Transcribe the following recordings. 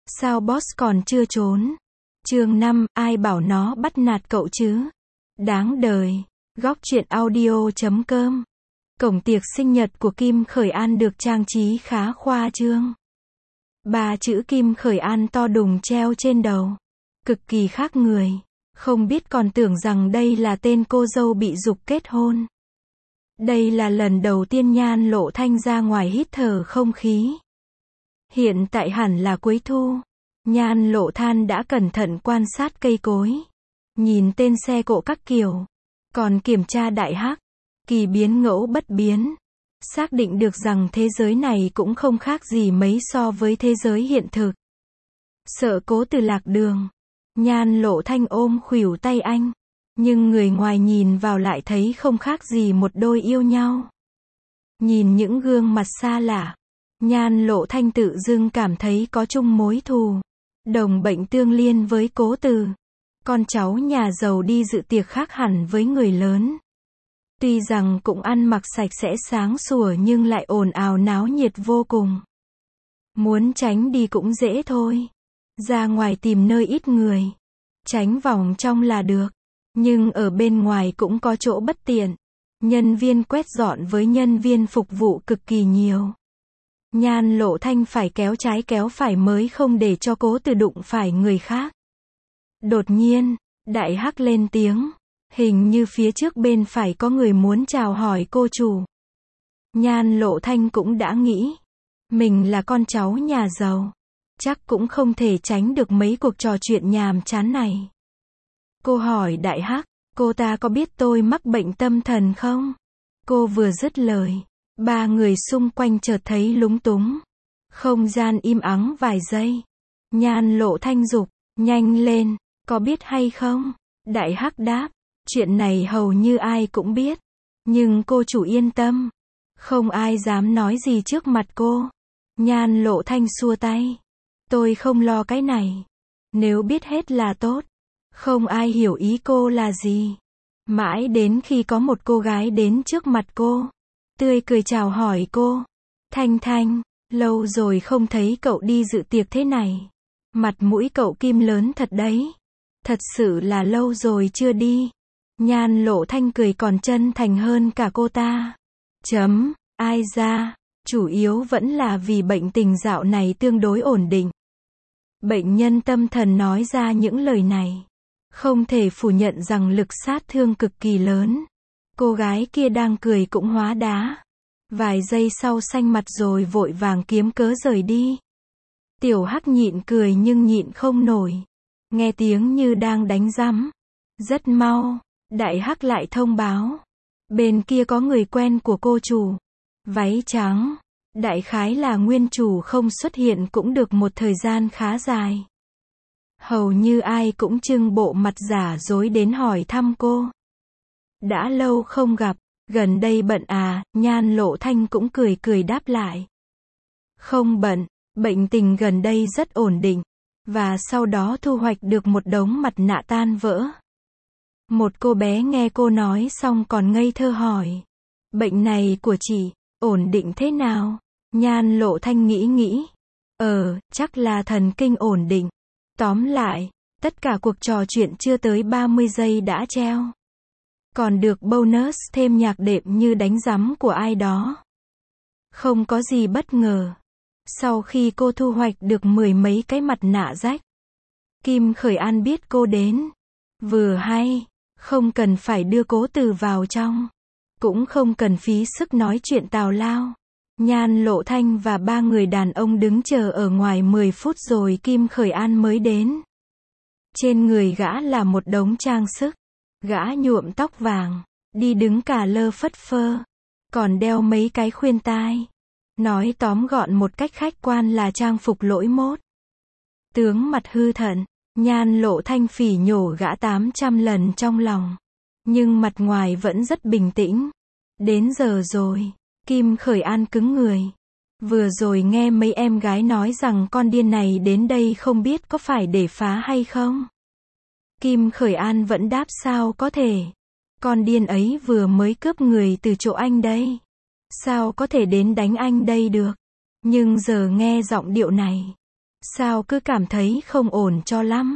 Sao boss còn chưa trốn? Chương 5, ai bảo nó bắt nạt cậu chứ? Đáng đời. Góc truyện audio.com. Cổng tiệc sinh nhật của Kim Khởi An được trang trí khá khoa trương. 3 chữ Kim Khởi An to đùng treo trên đầu. Cực kỳ khác người. Không biết còn tưởng rằng đây là tên cô dâu bị giục kết hôn. Đây là lần đầu tiên Nhan Lộ Thanh ra ngoài hít thở không khí. Hiện tại hẳn là cuối thu. Nhan Lộ Than đã cẩn thận quan sát cây cối. Nhìn tên xe cộ các kiểu. Còn kiểm tra đại hắc. Kỳ biến ngẫu bất biến. Xác định được rằng thế giới này cũng không khác gì mấy so với thế giới hiện thực. Sợ Cố Từ lạc đường. Nhan Lộ Thanh ôm khuỷu tay anh. Nhưng người ngoài nhìn vào lại thấy không khác gì một đôi yêu nhau. Nhìn những gương mặt xa lạ. Nhan Lộ Thanh tự dưng cảm thấy có chung mối thù. Đồng bệnh tương liên với Cố Từ. Con cháu nhà giàu đi dự tiệc khác hẳn với người lớn. Tuy rằng cũng ăn mặc sạch sẽ sáng sủa nhưng lại ồn ào náo nhiệt vô cùng. Muốn tránh đi cũng dễ thôi. Ra ngoài tìm nơi ít người. Tránh vòng trong là được. Nhưng ở bên ngoài cũng có chỗ bất tiện. Nhân viên quét dọn với nhân viên phục vụ cực kỳ nhiều. Nhan Lộ Thanh phải kéo trái kéo phải mới không để cho Cố Từ đụng phải người khác. Đột nhiên, đại hắc lên tiếng. Hình như phía trước bên phải có người muốn chào hỏi cô chủ. Nhan Lộ Thanh cũng đã nghĩ. Mình là con cháu nhà giàu. Chắc cũng không thể tránh được mấy cuộc trò chuyện nhàm chán này. Cô hỏi đại hắc, cô ta có biết tôi mắc bệnh tâm thần không? Cô vừa dứt lời. 3 người xung quanh chợt thấy lúng túng. Không gian im ắng vài giây. Nhan Lộ Thanh giục, nhanh lên, có biết hay không? Đại hắc đáp, chuyện này hầu như ai cũng biết. Nhưng cô chủ yên tâm. Không ai dám nói gì trước mặt cô. Nhan Lộ Thanh xua tay. Tôi không lo cái này. Nếu biết hết là tốt. Không ai hiểu ý cô là gì. Mãi đến khi có một cô gái đến trước mặt cô. Tươi cười chào hỏi cô. Thanh Thanh, lâu rồi không thấy cậu đi dự tiệc thế này. Mặt mũi cậu Kim lớn thật đấy. Thật sự là lâu rồi chưa đi. Nhan Lộ Thanh cười còn chân thành hơn cả cô ta. Ai ra, chủ yếu vẫn là vì bệnh tình dạo này tương đối ổn định. Bệnh nhân tâm thần nói ra những lời này. Không thể phủ nhận rằng lực sát thương cực kỳ lớn. Cô gái kia đang cười cũng hóa đá. Vài giây sau xanh mặt rồi vội vàng kiếm cớ rời đi. Tiểu hắc nhịn cười nhưng nhịn không nổi. Nghe tiếng như đang đánh rắm. Rất mau, đại hắc lại thông báo. Bên kia có người quen của cô chủ. Váy trắng. Đại khái là nguyên chủ không xuất hiện cũng được một thời gian khá dài. Hầu như ai cũng trưng bộ mặt giả dối đến hỏi thăm cô. Đã lâu không gặp, gần đây bận à? Nhan Lộ Thanh cũng cười cười đáp lại. Không bận, bệnh tình gần đây rất ổn định. Và sau đó thu hoạch được một đống mặt nạ tan vỡ. Một cô bé nghe cô nói xong còn ngây thơ hỏi. Bệnh này của chị, ổn định thế nào? Nhan Lộ Thanh nghĩ. Chắc là thần kinh ổn định. Tóm lại, tất cả cuộc trò chuyện chưa tới 30 giây đã treo. Còn được bonus thêm nhạc đệm như đánh rắm của ai đó. Không có gì bất ngờ. Sau khi cô thu hoạch được 10 mấy cái mặt nạ rách, Kim Khởi An biết cô đến. Vừa hay, không cần phải đưa Cố Từ vào trong. Cũng không cần phí sức nói chuyện tào lao. Nhan Lộ Thanh và 3 người đàn ông đứng chờ ở ngoài 10 phút rồi Kim Khởi An mới đến. Trên người gã là một đống trang sức. Gã nhuộm tóc vàng, đi đứng cả lơ phất phơ, còn đeo mấy cái khuyên tai. Nói tóm gọn một cách khách quan là trang phục lỗi mốt. Tướng mặt hư thận, Nhan Lộ Thanh phỉ nhổ gã 800 lần trong lòng. Nhưng mặt ngoài vẫn rất bình tĩnh. Đến giờ rồi, Kim Khởi An cứng người. Vừa rồi nghe mấy em gái nói rằng con điên này đến đây không biết có phải để phá hay không. Kim Khởi An vẫn đáp sao có thể. Con điên ấy vừa mới cướp người từ chỗ anh đây. Sao có thể đến đánh anh đây được. Nhưng giờ nghe giọng điệu này. Sao cứ cảm thấy không ổn cho lắm.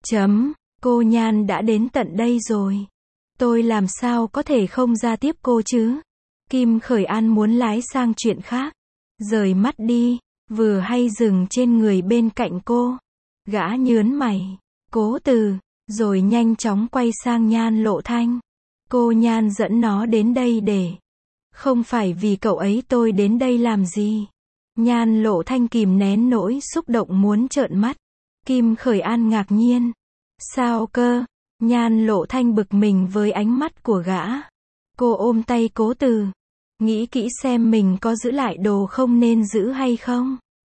Cô Nhan đã đến tận đây rồi. Tôi làm sao có thể không ra tiếp cô chứ? Kim Khởi An muốn lái sang chuyện khác. Rời mắt đi, vừa hay dừng trên người bên cạnh cô. Gã nhớn mày. Cố Từ, rồi nhanh chóng quay sang Nhan Lộ Thanh. Cô Nhan dẫn nó đến đây để. Không phải vì cậu ấy tôi đến đây làm gì. Nhan Lộ Thanh kìm nén nỗi xúc động muốn trợn mắt. Kim Khởi An ngạc nhiên. Sao cơ? Nhan Lộ Thanh bực mình với ánh mắt của gã. Cô ôm tay Cố Từ. Nghĩ kỹ xem mình có giữ lại đồ không nên giữ hay không.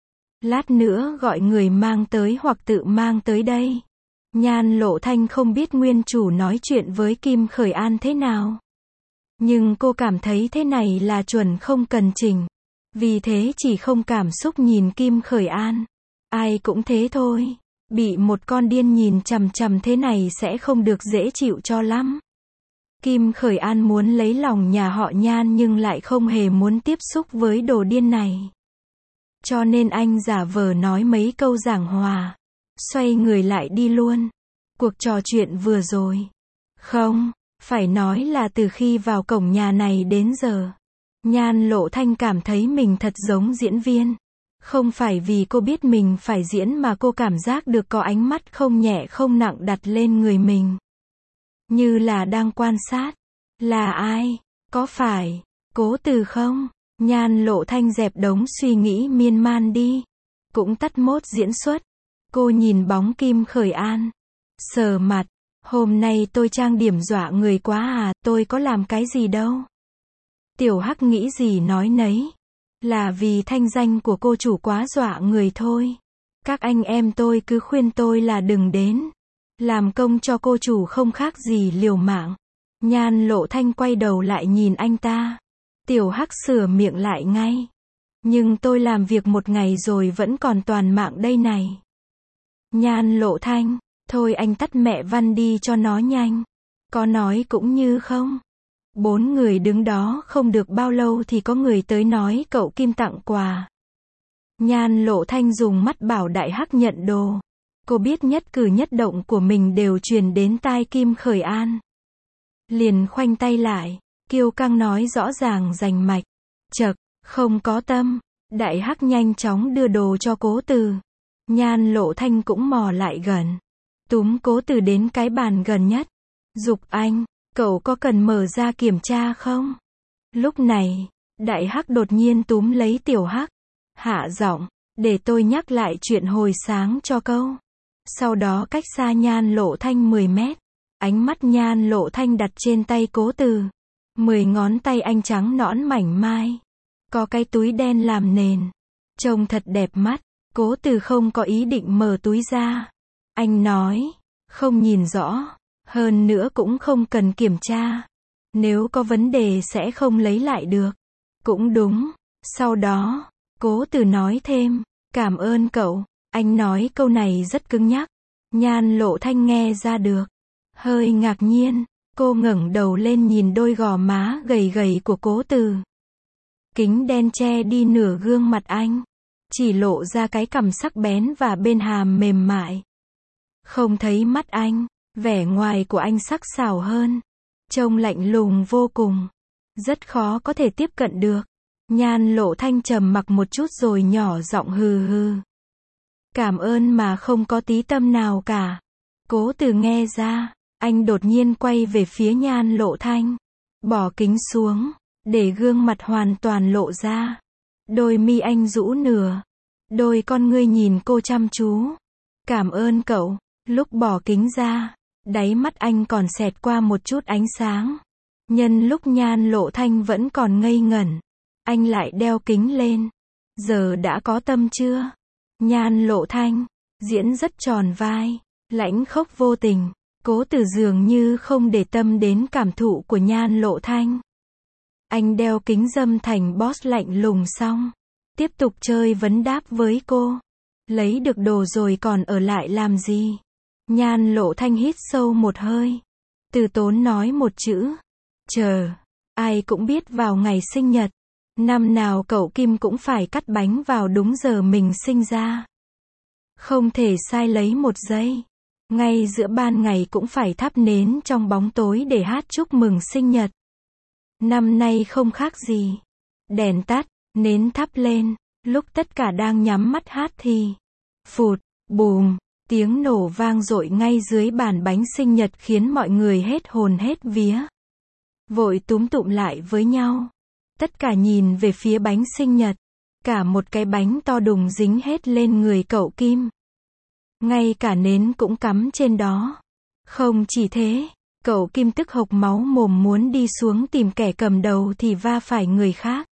Lát nữa gọi người mang tới hoặc tự mang tới đây. Nhan Lộ Thanh không biết nguyên chủ nói chuyện với Kim Khởi An thế nào. Nhưng cô cảm thấy thế này là chuẩn không cần chỉnh. Vì thế chỉ không cảm xúc nhìn Kim Khởi An. Ai cũng thế thôi. Bị một con điên nhìn chằm chằm thế này sẽ không được dễ chịu cho lắm. Kim Khởi An muốn lấy lòng nhà họ Nhan nhưng lại không hề muốn tiếp xúc với đồ điên này. Cho nên anh giả vờ nói mấy câu giảng hòa. Xoay người lại đi luôn. Cuộc trò chuyện vừa rồi. Không, phải nói là từ khi vào cổng nhà này đến giờ. Nhan Lộ Thanh cảm thấy mình thật giống diễn viên. Không phải vì cô biết mình phải diễn mà cô cảm giác được có ánh mắt không nhẹ không nặng đặt lên người mình. Như là đang quan sát. Là ai? Có phải Cố Từ không? Nhan Lộ Thanh dẹp đống suy nghĩ miên man đi. Cũng tắt mốt diễn xuất. Cô nhìn bóng Kim Khởi An. Sờ mặt. Hôm nay tôi trang điểm dọa người quá à, tôi có làm cái gì đâu. Tiểu Hắc nghĩ gì nói nấy. Là vì thanh danh của cô chủ quá dọa người thôi. Các anh em tôi cứ khuyên tôi là đừng đến. Làm công cho cô chủ không khác gì liều mạng. Nhan Lộ Thanh quay đầu lại nhìn anh ta. Tiểu Hắc sửa miệng lại ngay. Nhưng tôi làm việc một ngày rồi vẫn còn toàn mạng đây này. Nhan Lộ Thanh, thôi anh tắt mẹ Văn đi cho nó nhanh. Có nói cũng như không. 4 người đứng đó không được bao lâu thì có người tới nói cậu Kim tặng quà. Nhan Lộ Thanh dùng mắt bảo Đại Hắc nhận đồ. Cô biết nhất cử nhất động của mình đều truyền đến tai Kim Khởi An. Liền khoanh tay lại, kiêu căng nói rõ ràng rành mạch. Chậc, không có tâm. Đại Hắc nhanh chóng đưa đồ cho Cố Từ. Nhan Lộ Thanh cũng mò lại gần. Túm Cố Từ đến cái bàn gần nhất. Giục anh, cậu có cần mở ra kiểm tra không? Lúc này, Đại Hắc đột nhiên túm lấy Tiểu Hắc. Hạ giọng, để tôi nhắc lại chuyện hồi sáng cho câu. Sau đó cách xa Nhan Lộ Thanh 10 mét. Ánh mắt Nhan Lộ Thanh đặt trên tay Cố Từ. 10 ngón tay anh trắng nõn mảnh mai. Có cái túi đen làm nền. Trông thật đẹp mắt. Cố Từ không có ý định mở túi ra. Anh nói, không nhìn rõ. Hơn nữa cũng không cần kiểm tra. Nếu có vấn đề sẽ không lấy lại được. Cũng đúng. Sau đó, Cố Từ nói thêm, cảm ơn cậu. Anh nói câu này rất cứng nhắc. Nhan Lộ Thanh nghe ra được. Hơi ngạc nhiên, cô ngẩng đầu lên nhìn đôi gò má gầy gầy của Cố Từ. Kính đen che đi nửa gương mặt anh. Chỉ lộ ra cái cằm sắc bén và bên hàm mềm mại. Không thấy mắt anh, vẻ ngoài của anh sắc sảo hơn. Trông lạnh lùng vô cùng. Rất khó có thể tiếp cận được. Nhan Lộ Thanh trầm mặc một chút rồi nhỏ giọng hừ hừ. Cảm ơn mà không có tí tâm nào cả. Cố Từ nghe ra, anh đột nhiên quay về phía Nhan Lộ Thanh. Bỏ kính xuống, để gương mặt hoàn toàn lộ ra. Đôi mi anh rũ nửa. Đôi con ngươi nhìn cô chăm chú. Cảm ơn cậu. Lúc bỏ kính ra, đáy mắt anh còn xẹt qua một chút ánh sáng. Nhân lúc Nhan Lộ Thanh vẫn còn ngây ngẩn, anh lại đeo kính lên. Giờ đã có tâm chưa? Nhan Lộ Thanh, diễn rất tròn vai, lãnh khốc vô tình. Cố Từ dường như không để tâm đến cảm thụ của Nhan Lộ Thanh. Anh đeo kính dâm thành boss lạnh lùng xong. Tiếp tục chơi vấn đáp với cô. Lấy được đồ rồi còn ở lại làm gì? Nhan Lộ Thanh hít sâu một hơi. Từ tốn nói một chữ. Chờ. Ai cũng biết vào ngày sinh nhật. Năm nào cậu Kim cũng phải cắt bánh vào đúng giờ mình sinh ra. Không thể sai lấy một giây. Ngay giữa ban ngày cũng phải thắp nến trong bóng tối để hát chúc mừng sinh nhật. Năm nay không khác gì. Đèn tắt, nến thắp lên, lúc tất cả đang nhắm mắt hát thì phụt, bùm, tiếng nổ vang dội ngay dưới bàn bánh sinh nhật khiến mọi người hết hồn hết vía. Vội túm tụm lại với nhau. Tất cả nhìn về phía bánh sinh nhật. Cả một cái bánh to đùng dính hết lên người cậu Kim. Ngay cả nến cũng cắm trên đó. Không chỉ thế, cậu Kim tức hộc máu mồm muốn đi xuống tìm kẻ cầm đầu thì va phải người khác.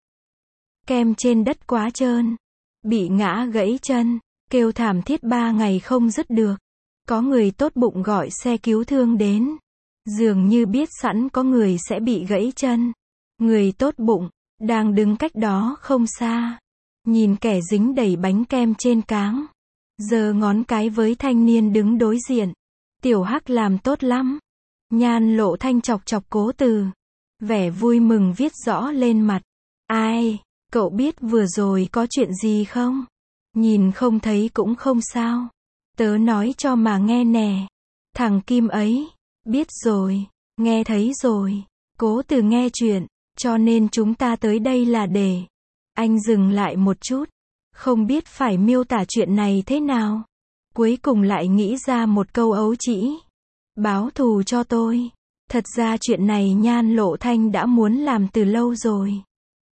Kem trên đất quá trơn. Bị ngã gãy chân, kêu thảm thiết 3 ngày không dứt được. Có người tốt bụng gọi xe cứu thương đến. Dường như biết sẵn có người sẽ bị gãy chân. Người tốt bụng, đang đứng cách đó không xa. Nhìn kẻ dính đầy bánh kem trên cáng. Giơ ngón cái với thanh niên đứng đối diện. Tiểu Hắc làm tốt lắm. Nhan Lộ Thanh chọc chọc Cố Từ. Vẻ vui mừng viết rõ lên mặt. Ai, cậu biết vừa rồi có chuyện gì không? Nhìn không thấy cũng không sao. Tớ nói cho mà nghe nè. Thằng Kim ấy, biết rồi, nghe thấy rồi. Cố Từ nghe chuyện, cho nên chúng ta tới đây là để. Anh dừng lại một chút. Không biết phải miêu tả chuyện này thế nào. Cuối cùng lại nghĩ ra một câu ấu trĩ. Báo thù cho tôi. Thật ra chuyện này Nhan Lộ Thanh đã muốn làm từ lâu rồi.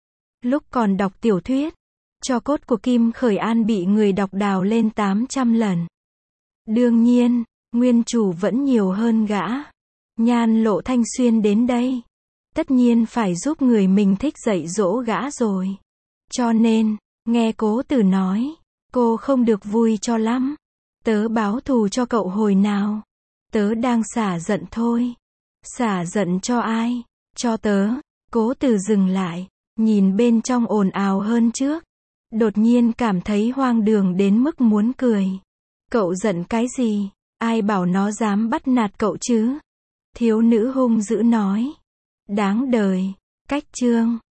Lúc còn đọc tiểu thuyết, tro cốt của Kim Khởi An bị người đọc đào lên 800 lần. Đương nhiên, nguyên chủ vẫn nhiều hơn gã. Nhan Lộ Thanh xuyên đến đây. Tất nhiên phải giúp người mình thích dạy dỗ gã rồi. Cho nên, nghe Cố Từ nói, cô không được vui cho lắm. Tớ báo thù cho cậu hồi nào. Tớ đang xả giận thôi. Xả giận cho ai? Cho tớ. Cố Từ dừng lại, nhìn bên trong ồn ào hơn trước. Đột nhiên cảm thấy hoang đường đến mức muốn cười. Cậu giận cái gì? Ai bảo nó dám bắt nạt cậu chứ? Thiếu nữ hung dữ nói. Đáng đời. Cách chương